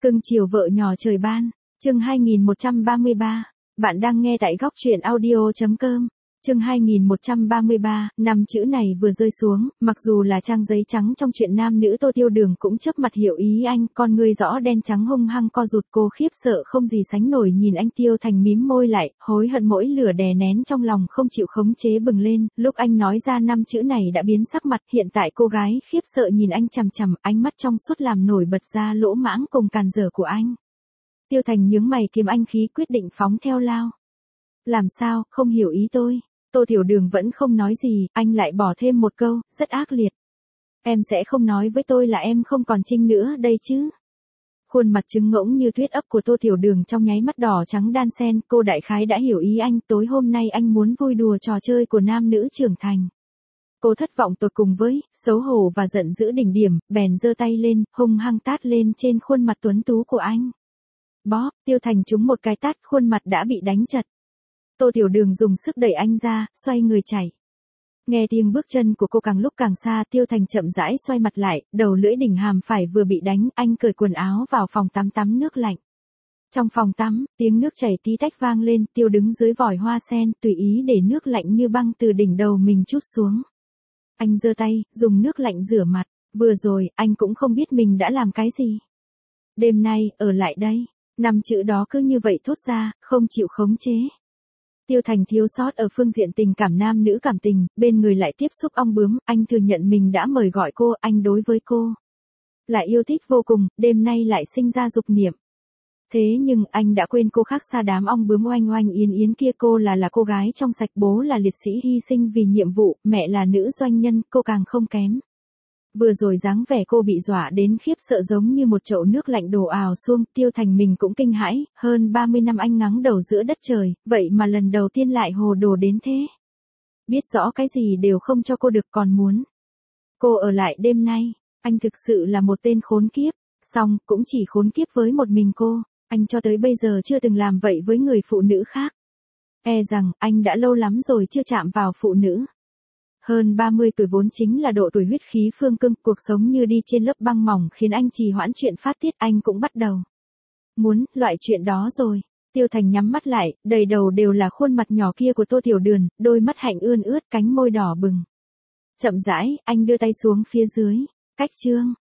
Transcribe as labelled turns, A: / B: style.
A: Cưng chiều vợ nhỏ trời ban, chương 2133, bạn đang nghe tại góc truyện audio.com. Chương 2133, năm chữ này vừa rơi xuống, mặc dù là trang giấy trắng trong chuyện nam nữ Tô Tiêu Đường cũng chớp mặt hiểu ý anh, con người rõ đen trắng hung hăng co rụt, cô khiếp sợ không gì sánh nổi nhìn anh. Tiêu Thành mím môi lại, hối hận mỗi lửa đè nén trong lòng không chịu khống chế bừng lên, lúc anh nói ra năm chữ này đã biến sắc mặt, hiện tại cô gái khiếp sợ nhìn anh chằm chằm, ánh mắt trong suốt làm nổi bật ra lỗ mãng cùng càn dở của anh. Tiêu Thành nhướng mày kiềm anh khí quyết định phóng theo lao. Làm sao, không hiểu ý tôi? Tô Tiểu Đường vẫn không nói gì, anh lại bỏ thêm một câu, rất ác liệt. Em sẽ không nói với tôi là em không còn Trinh nữa đây chứ? Khuôn mặt trứng ngỗng như tuyết ấp của Tô Tiểu Đường trong nháy mắt đỏ trắng đan xen, cô đại khái đã hiểu ý anh, tối hôm nay anh muốn vui đùa trò chơi của nam nữ trưởng thành. Cô thất vọng tột cùng với, xấu hổ và giận dữ đỉnh điểm, bèn giơ tay lên, hung hăng tát lên trên khuôn mặt tuấn tú của anh. Bóp, Tiêu Thành trúng một cái tát, khuôn mặt đã bị đánh chật. Tô Tiểu Đường dùng sức đẩy anh ra, xoay người chạy. Nghe tiếng bước chân của cô càng lúc càng xa, Tiêu Thành chậm rãi xoay mặt lại, đầu lưỡi đỉnh hàm phải vừa bị đánh, anh cởi quần áo vào phòng tắm tắm nước lạnh. Trong phòng tắm, tiếng nước chảy tí tách vang lên, Tiêu đứng dưới vòi hoa sen, tùy ý để nước lạnh như băng từ đỉnh đầu mình trút xuống. Anh giơ tay, dùng nước lạnh rửa mặt, vừa rồi, anh cũng không biết mình đã làm cái gì. Đêm nay, ở lại đây, năm chữ đó cứ như vậy thốt ra, không chịu khống chế. Tiêu Thành thiếu sót ở phương diện tình cảm nam nữ cảm tình, bên người lại tiếp xúc ong bướm, anh thừa nhận mình đã mời gọi cô, anh đối với cô lại yêu thích vô cùng, đêm nay lại sinh ra dục niệm. Thế nhưng anh đã quên cô khác xa đám ong bướm oanh oanh yến yến kia, cô là cô gái trong sạch, bố là liệt sĩ hy sinh vì nhiệm vụ, mẹ là nữ doanh nhân, cô càng không kém. Vừa rồi dáng vẻ cô bị dọa đến khiếp sợ giống như một chậu nước lạnh đổ ào xuống, Tiêu Thành mình cũng kinh hãi, hơn 30 năm anh ngáng đầu giữa đất trời, vậy mà lần đầu tiên lại hồ đồ đến thế. Biết rõ cái gì đều không cho cô được còn muốn cô ở lại đêm nay, anh thực sự là một tên khốn kiếp, song cũng chỉ khốn kiếp với một mình cô, anh cho tới bây giờ chưa từng làm vậy với người phụ nữ khác. E rằng anh đã lâu lắm rồi chưa chạm vào phụ nữ. Hơn 30 tuổi vốn chính là độ tuổi huyết khí phương cương, cuộc sống như đi trên lớp băng mỏng khiến anh trì hoãn chuyện phát tiết, anh cũng bắt đầu muốn loại chuyện đó rồi. Tiêu Thành nhắm mắt lại, đầy đầu đều là khuôn mặt nhỏ kia của Tô Tiểu Đường, đôi mắt hạnh ươn ướt, cánh môi đỏ bừng. Chậm rãi, anh đưa tay xuống phía dưới, cách chương.